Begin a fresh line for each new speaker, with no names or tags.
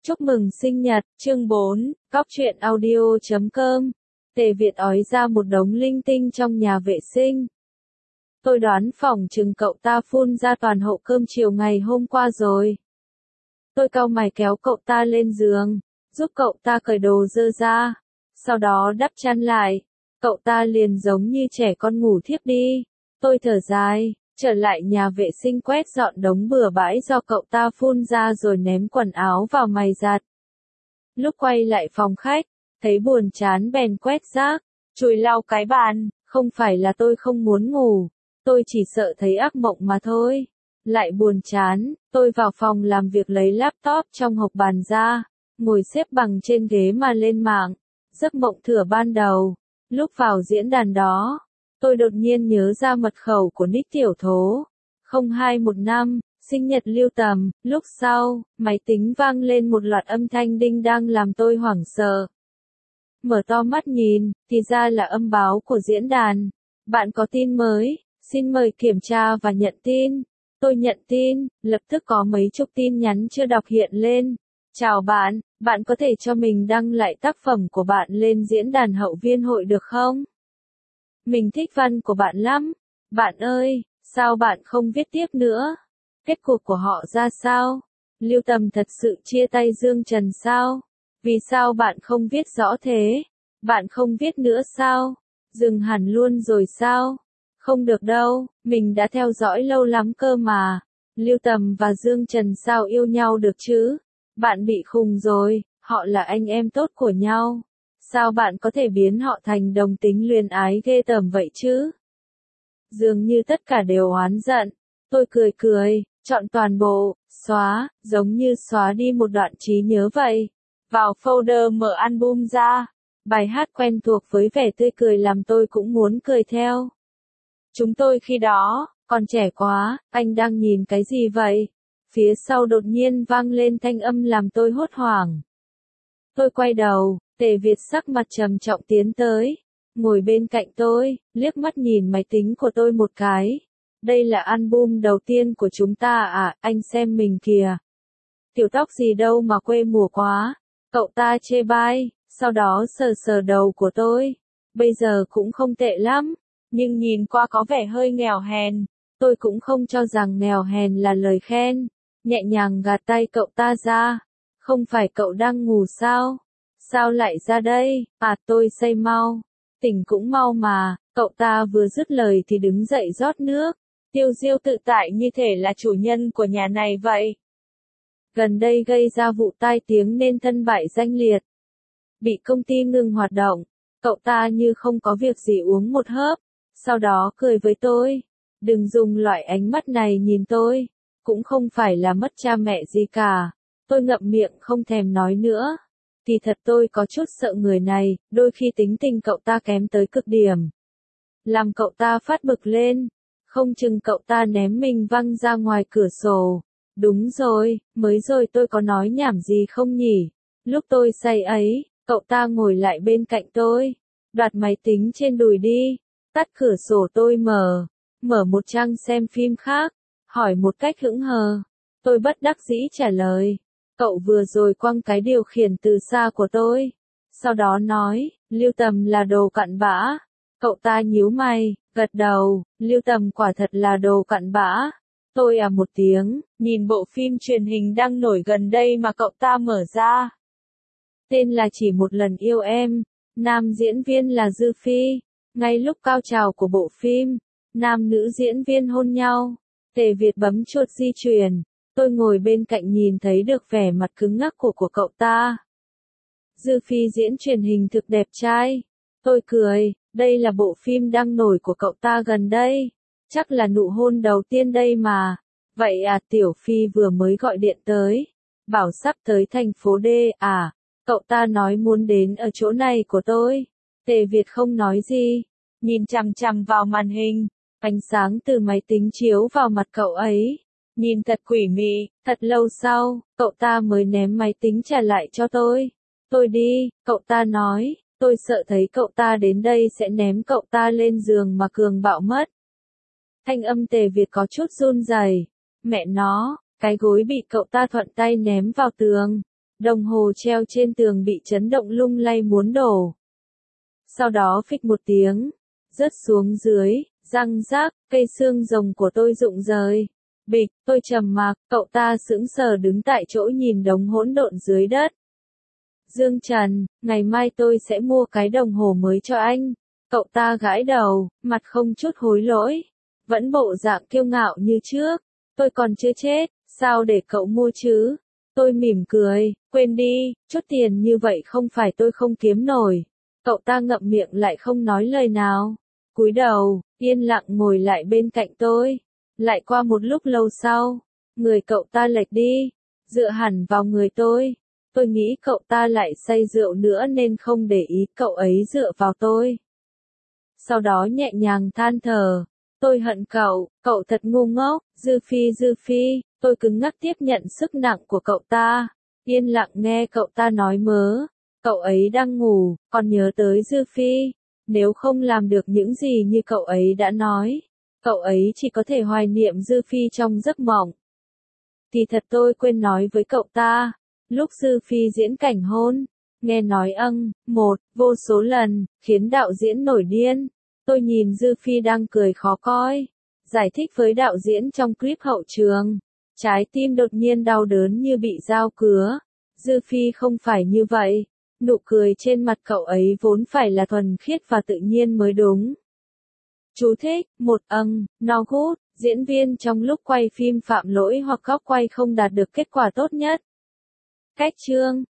Chúc mừng sinh nhật, chương 4, Cóc truyện audio.com. Tề Việt ói ra một đống linh tinh trong nhà vệ sinh. Tôi đoán phỏng chừng cậu ta phun ra toàn hậu cơm chiều ngày hôm qua rồi. Tôi cau mày kéo cậu ta lên giường, giúp cậu ta cởi đồ dơ ra, sau đó đắp chăn lại. Cậu ta liền giống như trẻ con ngủ thiếp đi. Tôi thở dài, trở lại nhà vệ sinh quét dọn đống bừa bãi do cậu ta phun ra rồi ném quần áo vào máy giặt. Lúc quay lại phòng khách, thấy buồn chán bèn quét rác, chùi lau cái bàn. Không phải là tôi không muốn ngủ, tôi chỉ sợ thấy ác mộng mà thôi. Lại buồn chán, tôi vào phòng làm việc lấy laptop trong hộp bàn ra, ngồi xếp bằng trên ghế mà lên mạng. Giấc mộng thừa ban đầu, lúc vào diễn đàn đó, tôi đột nhiên nhớ ra mật khẩu của nick tiểu thố. 0215, sinh nhật Lưu Tầm. Lúc sau, máy tính vang lên một loạt âm thanh đinh đang làm tôi hoảng sợ. Mở to mắt nhìn, thì ra là âm báo của diễn đàn. Bạn có tin mới, xin mời kiểm tra và nhận tin. Tôi nhận tin, lập tức có mấy chục tin nhắn chưa đọc hiện lên. Chào bạn, bạn có thể cho mình đăng lại tác phẩm của bạn lên diễn đàn hậu viên hội được không? Mình thích văn của bạn lắm. Bạn ơi, sao bạn không viết tiếp nữa? Kết cục của họ ra sao? Lưu Tầm thật sự chia tay Dương Trần sao? Vì sao bạn không viết rõ thế? Bạn không viết nữa sao? Dừng hẳn luôn rồi sao? Không được đâu, mình đã theo dõi lâu lắm cơ mà. Lưu Tầm và Dương Trần sao yêu nhau được chứ? Bạn bị khùng rồi, họ là anh em tốt của nhau. Sao bạn có thể biến họ thành đồng tính luyến ái ghê tởm vậy chứ? Dường như tất cả đều oán giận. Tôi cười, chọn toàn bộ, xóa, giống như xóa đi một đoạn trí nhớ vậy. Vào folder mở album ra, bài hát quen thuộc với vẻ tươi cười làm tôi cũng muốn cười theo. Chúng tôi khi đó, còn trẻ quá, anh đang nhìn cái gì vậy? Phía sau đột nhiên vang lên thanh âm làm tôi hốt hoảng. Tôi quay đầu, Tề Việt sắc mặt trầm trọng tiến tới, ngồi bên cạnh tôi, liếc mắt nhìn máy tính của tôi một cái. Đây là album đầu tiên của chúng ta à, anh xem mình kìa. Tiểu tóc gì đâu mà quê mùa quá. Cậu ta chê bai, sau đó sờ sờ đầu của tôi. Bây giờ cũng không tệ lắm, nhưng nhìn qua có vẻ hơi nghèo hèn. Tôi cũng không cho rằng nghèo hèn là lời khen. Nhẹ nhàng gạt tay cậu ta ra. Không phải cậu đang ngủ sao? Sao lại ra đây? À, tôi say mau. Tỉnh cũng mau mà. Cậu ta vừa dứt lời thì đứng dậy rót nước. Tiêu diêu tự tại như thể là chủ nhân của nhà này vậy. Gần đây gây ra vụ tai tiếng nên thân bại danh liệt. Bị công ty ngừng hoạt động. Cậu ta như không có việc gì uống một hớp. Sau đó cười với tôi. Đừng dùng loại ánh mắt này nhìn tôi. Cũng không phải là mất cha mẹ gì cả. Tôi ngậm miệng không thèm nói nữa. Thì thật tôi có chút sợ người này, đôi khi tính tình cậu ta kém tới cực điểm. Làm cậu ta phát bực lên. Không chừng cậu ta ném mình văng ra ngoài cửa sổ. Đúng rồi, mới rồi tôi có nói nhảm gì không nhỉ? Lúc tôi say ấy, cậu ta ngồi lại bên cạnh tôi. Đoạt máy tính trên đùi đi. Tắt cửa sổ tôi mở một trang xem phim khác. Hỏi một cách hững hờ. Tôi bất đắc dĩ trả lời. Cậu vừa rồi quăng cái điều khiển từ xa của tôi. Sau đó nói, Lưu Tầm là đồ cặn bã. Cậu ta nhíu mày, gật đầu, Lưu Tầm quả thật là đồ cặn bã. Tôi à một tiếng, nhìn bộ phim truyền hình đang nổi gần đây mà cậu ta mở ra. Tên là Chỉ một lần yêu em, nam diễn viên là Dư Phi. Ngay lúc cao trào của bộ phim, nam nữ diễn viên hôn nhau. Tề Việt bấm chuột di chuyển. Tôi ngồi bên cạnh nhìn thấy được vẻ mặt cứng ngắc của cậu ta. Dư Phi diễn truyền hình thực đẹp trai. Tôi cười, đây là bộ phim đang nổi của cậu ta gần đây. Chắc là nụ hôn đầu tiên đây mà. Vậy à, Tiểu Phi vừa mới gọi điện tới. Bảo sắp tới thành phố D à. Cậu ta nói muốn đến ở chỗ này của tôi. Tề Việt không nói gì. Nhìn chằm chằm vào màn hình. Ánh sáng từ máy tính chiếu vào mặt cậu ấy. Nhìn thật quỷ mị, thật lâu sau, cậu ta mới ném máy tính trả lại cho tôi. Tôi đi, cậu ta nói, tôi sợ thấy cậu ta đến đây sẽ ném cậu ta lên giường mà cường bạo mất. Thanh âm Tề Việt có chút run rẩy. Mẹ nó, cái gối bị cậu ta thuận tay ném vào tường. Đồng hồ treo trên tường bị chấn động lung lay muốn đổ. Sau đó phịch một tiếng, rớt xuống dưới, răng rác, cây xương rồng của tôi rụng rời. Bịch, tôi trầm mặc, cậu ta sững sờ đứng tại chỗ nhìn đống hỗn độn dưới đất. Dương Trần, ngày mai tôi sẽ mua cái đồng hồ mới cho anh. Cậu ta gãi đầu, mặt không chút hối lỗi. Vẫn bộ dạng kiêu ngạo như trước. Tôi còn chưa chết, sao để cậu mua chứ? Tôi mỉm cười, quên đi, chút tiền như vậy không phải tôi không kiếm nổi. Cậu ta ngậm miệng lại không nói lời nào. Cúi đầu, yên lặng ngồi lại bên cạnh tôi. Lại qua một lúc lâu sau, người cậu ta lệch đi, dựa hẳn vào người tôi. Tôi nghĩ cậu ta lại say rượu nữa nên không để ý cậu ấy dựa vào tôi. Sau đó nhẹ nhàng than thở. Tôi hận cậu thật ngu ngốc, Dư Phi, tôi cứng ngắc tiếp nhận sức nặng của cậu ta. Yên lặng nghe cậu ta nói mớ. Cậu ấy đang ngủ, còn nhớ tới Dư Phi. Nếu không làm được những gì như cậu ấy đã nói, cậu ấy chỉ có thể hoài niệm Dư Phi trong giấc mộng. Thì thật tôi quên nói với cậu ta, lúc Dư Phi diễn cảnh hôn, nghe nói vô số lần, khiến đạo diễn nổi điên. Tôi nhìn Dư Phi đang cười khó coi, giải thích với đạo diễn trong clip hậu trường. Trái tim đột nhiên đau đớn như bị dao cứa. Dư Phi không phải như vậy. Nụ cười trên mặt cậu ấy vốn phải là thuần khiết và tự nhiên mới đúng. Chú thích, no good, diễn viên trong lúc quay phim phạm lỗi hoặc góc quay không đạt được kết quả tốt nhất. Cách chương